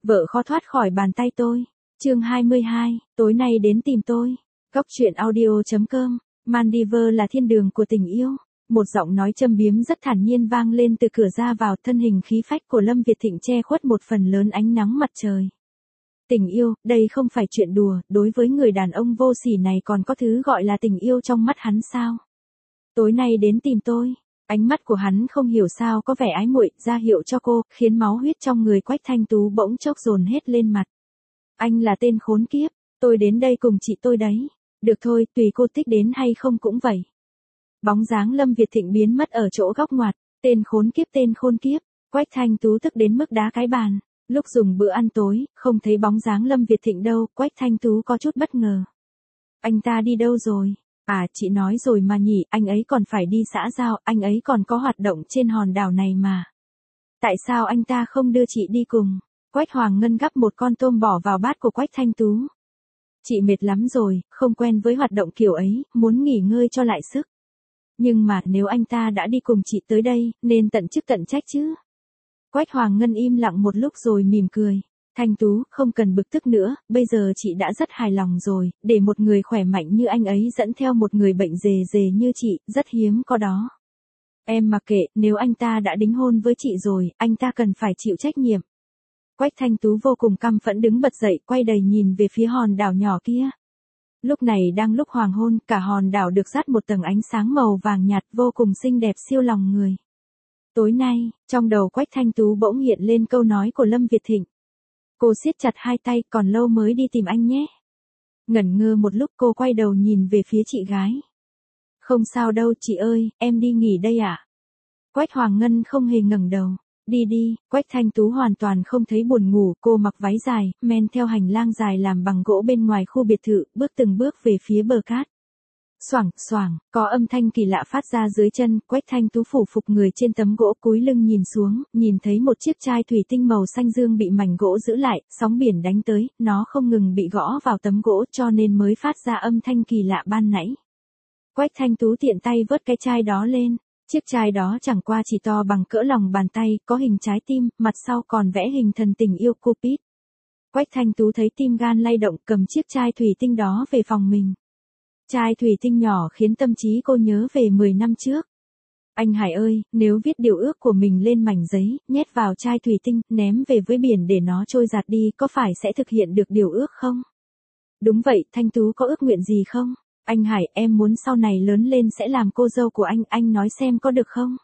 Vợ khó thoát khỏi bàn tay tôi. Chương 22, tối nay đến tìm tôi. Góc truyện audio.com. Maldives là thiên đường của tình yêu. Một giọng nói châm biếm rất thản nhiên vang lên từ cửa ra vào, thân hình khí phách của Lâm Việt Thịnh che khuất một phần lớn ánh nắng mặt trời. Tình yêu, đây không phải chuyện đùa, đối với người đàn ông vô sỉ này còn có thứ gọi là tình yêu trong mắt hắn sao? Tối nay đến tìm tôi. Ánh mắt của hắn không hiểu sao có vẻ ái muội, ra hiệu cho cô, khiến máu huyết trong người Quách Thanh Tú bỗng chốc dồn hết lên mặt. Anh là tên khốn kiếp, tôi đến đây cùng chị tôi đấy. Được thôi, tùy cô thích đến hay không cũng vậy. Bóng dáng Lâm Việt Thịnh biến mất ở chỗ góc ngoặt. Tên khốn kiếp. Quách Thanh Tú tức đến mức đá cái bàn. Lúc dùng bữa ăn tối, không thấy bóng dáng Lâm Việt Thịnh đâu, Quách Thanh Tú có chút bất ngờ. Anh ta đi đâu rồi? À, chị nói rồi mà nhỉ, anh ấy còn phải đi xã giao, anh ấy còn có hoạt động trên hòn đảo này mà. Tại sao anh ta không đưa chị đi cùng? Quách Hoàng Ngân gắp một con tôm bỏ vào bát của Quách Thanh Tú. Chị mệt lắm rồi, không quen với hoạt động kiểu ấy, muốn nghỉ ngơi cho lại sức. Nhưng mà nếu anh ta đã đi cùng chị tới đây, nên tận chức tận trách chứ. Quách Hoàng Ngân im lặng một lúc rồi mỉm cười. Thanh Tú, không cần bực tức nữa, bây giờ chị đã rất hài lòng rồi, để một người khỏe mạnh như anh ấy dẫn theo một người bệnh dề như chị, rất hiếm có đó. Em mặc kệ, nếu anh ta đã đính hôn với chị rồi, anh ta cần phải chịu trách nhiệm. Quách Thanh Tú vô cùng căm phẫn đứng bật dậy, quay đầy nhìn về phía hòn đảo nhỏ kia. Lúc này đang lúc hoàng hôn, cả hòn đảo được dắt một tầng ánh sáng màu vàng nhạt vô cùng xinh đẹp siêu lòng người. Tối nay, trong đầu Quách Thanh Tú bỗng hiện lên câu nói của Lâm Việt Thịnh. Cô siết chặt hai tay, còn lâu mới đi tìm anh nhé. Ngẩn ngơ một lúc cô quay đầu nhìn về phía chị gái. Không sao đâu chị ơi, em đi nghỉ đây ạ. Quách Hoàng Ngân không hề ngẩng đầu. Đi, Quách Thanh Tú hoàn toàn không thấy buồn ngủ, cô mặc váy dài, men theo hành lang dài làm bằng gỗ bên ngoài khu biệt thự, bước từng bước về phía bờ cát. Xoảng, có âm thanh kỳ lạ phát ra dưới chân, Quách Thanh Tú phủ phục người trên tấm gỗ cúi lưng nhìn xuống, nhìn thấy một chiếc chai thủy tinh màu xanh dương bị mảnh gỗ giữ lại, sóng biển đánh tới, nó không ngừng bị gõ vào tấm gỗ cho nên mới phát ra âm thanh kỳ lạ ban nãy. Quách Thanh Tú tiện tay vớt cái chai đó lên. Chiếc chai đó chẳng qua chỉ to bằng cỡ lòng bàn tay, có hình trái tim, mặt sau còn vẽ hình thần tình yêu Cupid. Quách Thanh Tú thấy tim gan lay động, cầm chiếc chai thủy tinh đó về phòng mình. Chai thủy tinh nhỏ khiến tâm trí cô nhớ về 10 năm trước. Anh Hải ơi, nếu viết điều ước của mình lên mảnh giấy, nhét vào chai thủy tinh, ném về với biển để nó trôi giạt đi, có phải sẽ thực hiện được điều ước không? Đúng vậy, Thanh Tú có ước nguyện gì không? Anh Hải, em muốn sau này lớn lên sẽ làm cô dâu của anh nói xem có được không?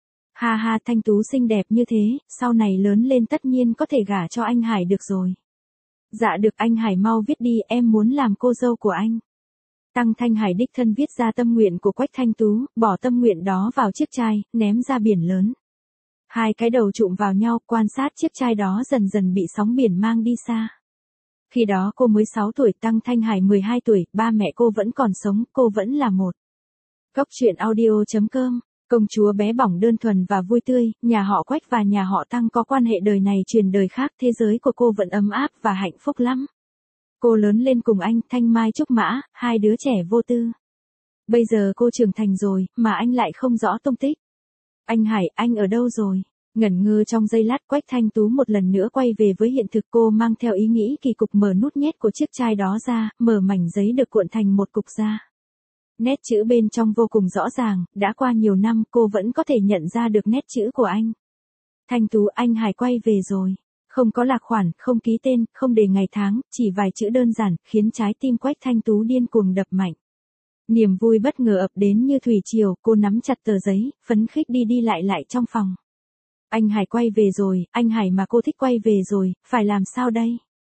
Ha, Thanh Tú xinh đẹp như thế, sau này lớn lên tất nhiên có thể gả cho anh Hải được rồi. Dạ được anh Hải mau viết đi, em muốn làm cô dâu của anh. Tăng Thanh Hải đích thân viết ra tâm nguyện của Quách Thanh Tú, bỏ tâm nguyện đó vào chiếc chai, ném ra biển lớn. Hai cái đầu chụm vào nhau, quan sát chiếc chai đó dần dần bị sóng biển mang đi xa. Khi đó cô mới 6 tuổi, Tăng Thanh Hải 12 tuổi, ba mẹ cô vẫn còn sống, cô vẫn là một. Góc truyện audio.com. Công chúa bé bỏng đơn thuần và vui tươi, nhà họ Quách và nhà họ Tăng có quan hệ đời này truyền đời khác, thế giới của cô vẫn ấm áp và hạnh phúc lắm. Cô lớn lên cùng anh, Thanh Mai Trúc Mã, hai đứa trẻ vô tư. Bây giờ cô trưởng thành rồi, mà anh lại không rõ tung tích. Anh Hải, anh ở đâu rồi? Ngẩn ngơ trong giây lát, Quách Thanh Tú một lần nữa quay về với hiện thực, cô mang theo ý nghĩ kỳ cục mở nút nhét của chiếc chai đó ra, mở mảnh giấy được cuộn thành một cục ra. Nét chữ bên trong vô cùng rõ ràng, đã qua nhiều năm cô vẫn có thể nhận ra được nét chữ của anh. Thanh Tú, anh Hải quay về rồi. Không có lạc khoản, không ký tên, không đề ngày tháng, chỉ vài chữ đơn giản, khiến trái tim Quách Thanh Tú điên cuồng đập mạnh. Niềm vui bất ngờ ập đến như thủy triều, cô nắm chặt tờ giấy, phấn khích đi lại trong phòng. Anh Hải quay về rồi, anh Hải mà cô thích quay về rồi, phải làm sao đây?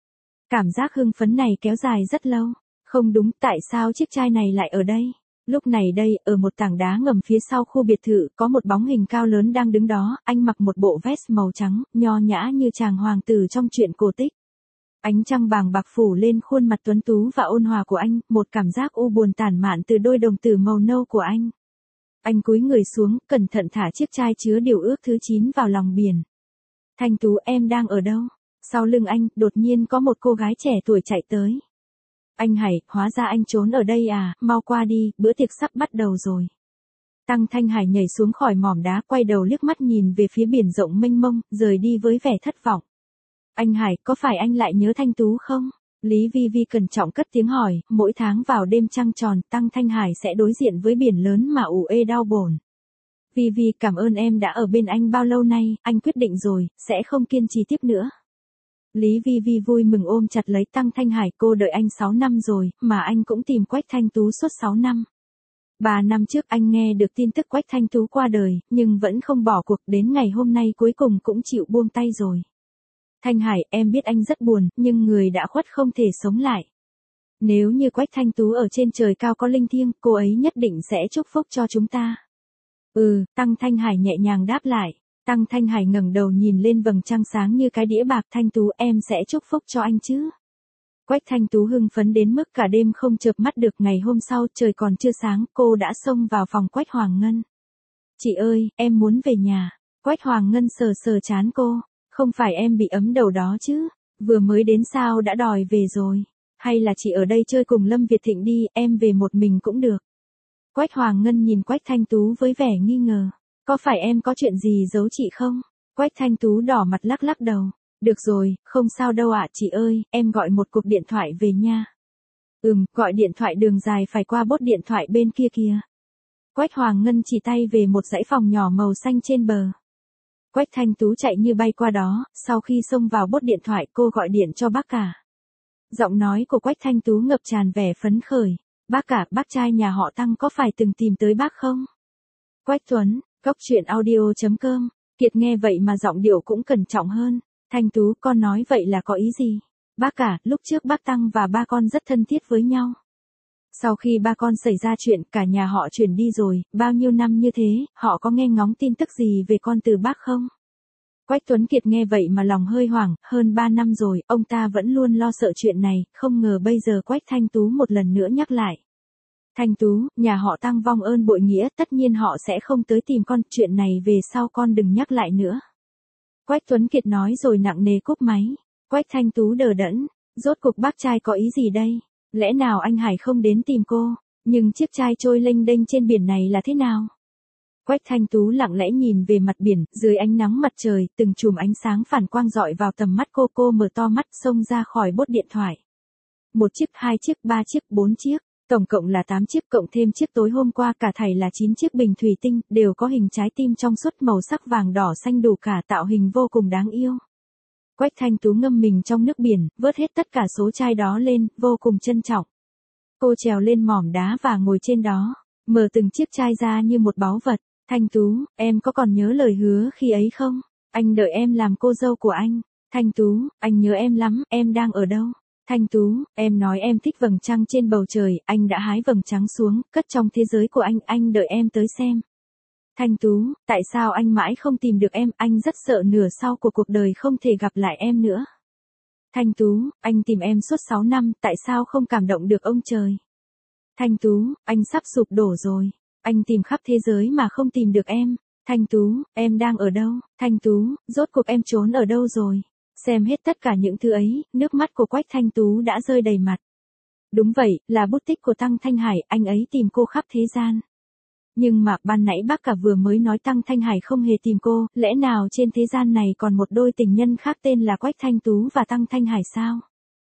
Cảm giác hưng phấn này kéo dài rất lâu. Không đúng, tại sao chiếc chai này lại ở đây? Lúc này đây, ở một tảng đá ngầm phía sau khu biệt thự, có một bóng hình cao lớn đang đứng đó, anh mặc một bộ vest màu trắng, nho nhã như chàng hoàng tử trong truyện cổ tích. Ánh trăng bàng bạc phủ lên khuôn mặt tuấn tú và ôn hòa của anh, một cảm giác u buồn tản mạn từ đôi đồng tử màu nâu của anh. Anh cúi người xuống, cẩn thận thả chiếc chai chứa điều ước thứ 9 vào lòng biển. Thanh Tú, em đang ở đâu? Sau lưng anh, đột nhiên có một cô gái trẻ tuổi chạy tới. Anh Hải, hóa ra anh trốn ở đây à, mau qua đi, bữa tiệc sắp bắt đầu rồi. Tăng Thanh Hải nhảy xuống khỏi mỏm đá, quay đầu liếc mắt nhìn về phía biển rộng mênh mông, rời đi với vẻ thất vọng. Anh Hải, có phải anh lại nhớ Thanh Tú không? Lý Vi Vi cẩn trọng cất tiếng hỏi, mỗi tháng vào đêm trăng tròn, Tăng Thanh Hải sẽ đối diện với biển lớn mà ù ê đau bồn. Vi Vi, cảm ơn em đã ở bên anh bao lâu nay, anh quyết định rồi, sẽ không kiên trì tiếp nữa. Lý Vi Vi vui mừng ôm chặt lấy Tăng Thanh Hải, cô đợi anh 6 năm rồi, mà anh cũng tìm Quách Thanh Tú suốt 6 năm. 3 năm trước anh nghe được tin tức Quách Thanh Tú qua đời, nhưng vẫn không bỏ cuộc, đến ngày hôm nay cuối cùng cũng chịu buông tay rồi. Thanh Hải, em biết anh rất buồn, nhưng người đã khuất không thể sống lại. Nếu như Quách Thanh Tú ở trên trời cao có linh thiêng, cô ấy nhất định sẽ chúc phúc cho chúng ta. Tăng Thanh Hải nhẹ nhàng đáp lại. Tăng Thanh Hải ngẩng đầu nhìn lên vầng trăng sáng như cái đĩa bạc. Thanh Tú, em sẽ chúc phúc cho anh chứ. Quách Thanh Tú hưng phấn đến mức cả đêm không chợp mắt được. Ngày hôm sau trời còn chưa sáng, cô đã xông vào phòng Quách Hoàng Ngân. Chị ơi, em muốn về nhà. Quách Hoàng Ngân sờ sờ trán cô. Không phải em bị ấm đầu đó chứ, vừa mới đến sao đã đòi về rồi. Hay là chị ở đây chơi cùng Lâm Việt Thịnh đi, em về một mình cũng được. Quách Hoàng Ngân nhìn Quách Thanh Tú với vẻ nghi ngờ. Có phải em có chuyện gì giấu chị không? Quách Thanh Tú đỏ mặt lắc lắc đầu. Được rồi, không sao đâu ạ chị ơi, em gọi một cuộc điện thoại về nha. Gọi điện thoại đường dài phải qua bốt điện thoại bên kia kìa. Quách Hoàng Ngân chỉ tay về một dãy phòng nhỏ màu xanh trên bờ. Quách Thanh Tú chạy như bay qua đó, sau khi xông vào bốt điện thoại cô gọi điện cho bác cả. Giọng nói của Quách Thanh Tú ngập tràn vẻ phấn khởi. Bác cả, bác trai nhà họ Tăng có phải từng tìm tới bác không? Quách Tuấn, goctruyện.audio.com. Kiệt nghe vậy mà giọng điệu cũng cẩn trọng hơn. Thanh Tú, con nói vậy là có ý gì? Bác cả, lúc trước bác Tăng và ba con rất thân thiết với nhau. Sau khi ba con xảy ra chuyện, cả nhà họ chuyển đi rồi, bao nhiêu năm như thế, họ có nghe ngóng tin tức gì về con từ bác không? Quách Tuấn Kiệt nghe vậy mà lòng hơi hoảng, hơn 3 năm rồi, ông ta vẫn luôn lo sợ chuyện này, không ngờ bây giờ Quách Thanh Tú một lần nữa nhắc lại. Thanh Tú, nhà họ Tăng vong ơn bội nghĩa, tất nhiên họ sẽ không tới tìm con, chuyện này về sau con đừng nhắc lại nữa. Quách Tuấn Kiệt nói rồi nặng nề cúp máy. Quách Thanh Tú đờ đẫn, rốt cuộc bác trai có ý gì đây? Lẽ nào anh Hải không đến tìm cô? Nhưng chiếc trai trôi lênh đênh trên biển này là thế nào? Quách Thanh Tú lặng lẽ nhìn về mặt biển, dưới ánh nắng mặt trời, từng chùm ánh sáng phản quang rọi vào tầm mắt cô mở to mắt xông ra khỏi bốt điện thoại. 1 chiếc, 2 chiếc, 3 chiếc, 4 chiếc, tổng cộng là 8 chiếc cộng thêm chiếc tối hôm qua cả thảy là 9 chiếc bình thủy tinh, đều có hình trái tim trong suốt màu sắc vàng đỏ xanh đủ cả tạo hình vô cùng đáng yêu. Quách Thanh Tú ngâm mình trong nước biển, vớt hết tất cả số chai đó lên, vô cùng trân trọng. Cô trèo lên mỏm đá và ngồi trên đó, mở từng chiếc chai ra như một báu vật. Thanh Tú, em có còn nhớ lời hứa khi ấy không? Anh đợi em làm cô dâu của anh. Thanh Tú, anh nhớ em lắm, em đang ở đâu? Thanh Tú, em nói em thích vầng trăng trên bầu trời, anh đã hái vầng trắng xuống, cất trong thế giới của anh đợi em tới xem. Thanh Tú, tại sao anh mãi không tìm được em, anh rất sợ nửa sau của cuộc đời không thể gặp lại em nữa. Thanh Tú, anh tìm em suốt 6 năm, tại sao không cảm động được ông trời? Thanh Tú, anh sắp sụp đổ rồi. Anh tìm khắp thế giới mà không tìm được em. Thanh Tú, em đang ở đâu? Thanh Tú, rốt cuộc em trốn ở đâu rồi? Xem hết tất cả những thứ ấy, nước mắt của Quách Thanh Tú đã rơi đầy mặt. Đúng vậy, là bút tích của Tăng Thanh Hải, anh ấy tìm cô khắp thế gian. Nhưng mà, ban nãy bác cả vừa mới nói Tăng Thanh Hải không hề tìm cô, lẽ nào trên thế gian này còn một đôi tình nhân khác tên là Quách Thanh Tú và Tăng Thanh Hải sao?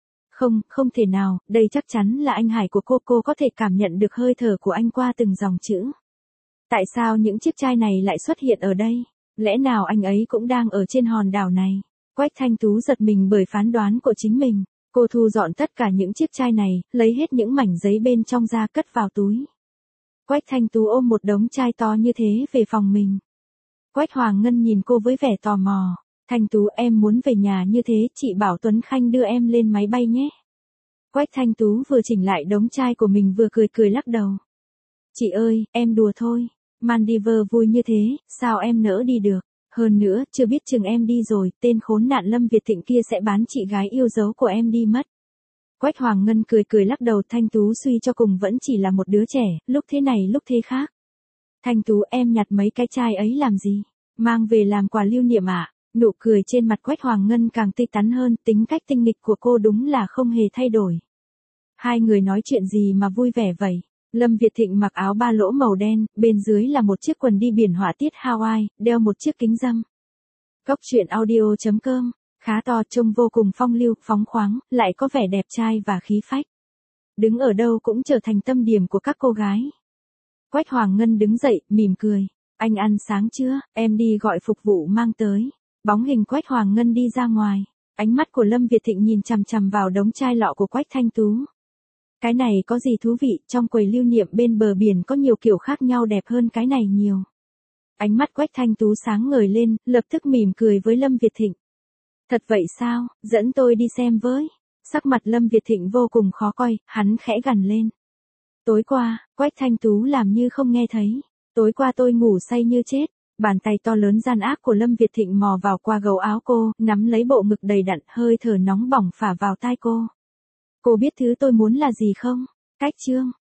Không thể nào, đây chắc chắn là anh Hải của cô có thể cảm nhận được hơi thở của anh qua từng dòng chữ. Tại sao những chiếc chai này lại xuất hiện ở đây? Lẽ nào anh ấy cũng đang ở trên hòn đảo này? Quách Thanh Tú giật mình bởi phán đoán của chính mình. Cô thu dọn tất cả những chiếc chai này, lấy hết những mảnh giấy bên trong ra cất vào túi. Quách Thanh Tú ôm một đống chai to như thế về phòng mình. Quách Hoàng Ngân nhìn cô với vẻ tò mò. Thanh Tú, em muốn về nhà như thế, chị bảo Tuấn Khanh đưa em lên máy bay nhé. Quách Thanh Tú vừa chỉnh lại đống chai của mình vừa cười lắc đầu. Chị ơi, em đùa thôi. Maldives vui như thế, sao em nỡ đi được? Hơn nữa, chưa biết chừng em đi rồi, tên khốn nạn Lâm Việt Thịnh kia sẽ bán chị gái yêu dấu của em đi mất. Quách Hoàng Ngân cười lắc đầu. Thanh Tú suy cho cùng vẫn chỉ là một đứa trẻ, lúc thế này lúc thế khác. Thanh Tú, em nhặt mấy cái chai ấy làm gì? Mang về làm quà lưu niệm ạ. Nụ cười trên mặt Quách Hoàng Ngân càng tươi tắn hơn, tính cách tinh nghịch của cô đúng là không hề thay đổi. Hai người nói chuyện gì mà vui vẻ vậy? Lâm Việt Thịnh mặc áo ba lỗ màu đen, bên dưới là một chiếc quần đi biển họa tiết Hawaii, đeo một chiếc kính râm. Goctruyện.audio.com khá to, trông vô cùng phong lưu, phóng khoáng, lại có vẻ đẹp trai và khí phách. Đứng ở đâu cũng trở thành tâm điểm của các cô gái. Quách Hoàng Ngân đứng dậy, mỉm cười. Anh ăn sáng chưa, em đi gọi phục vụ mang tới. Bóng hình Quách Hoàng Ngân đi ra ngoài. Ánh mắt của Lâm Việt Thịnh nhìn chằm chằm vào đống chai lọ của Quách Thanh Tú. Cái này có gì thú vị, trong quầy lưu niệm bên bờ biển có nhiều kiểu khác nhau đẹp hơn cái này nhiều. Ánh mắt Quách Thanh Tú sáng ngời lên, lập tức mỉm cười với Lâm Việt Thịnh. Thật vậy sao, dẫn tôi đi xem với. Sắc mặt Lâm Việt Thịnh vô cùng khó coi, hắn khẽ gằn lên. Tối qua, Quách Thanh Tú làm như không nghe thấy. Tối qua tôi ngủ say như chết. Bàn tay to lớn gian ác của Lâm Việt Thịnh mò vào qua gấu áo cô, nắm lấy bộ ngực đầy đặn, hơi thở nóng bỏng phả vào tai cô. Cô biết thứ tôi muốn là gì không? Cách chương.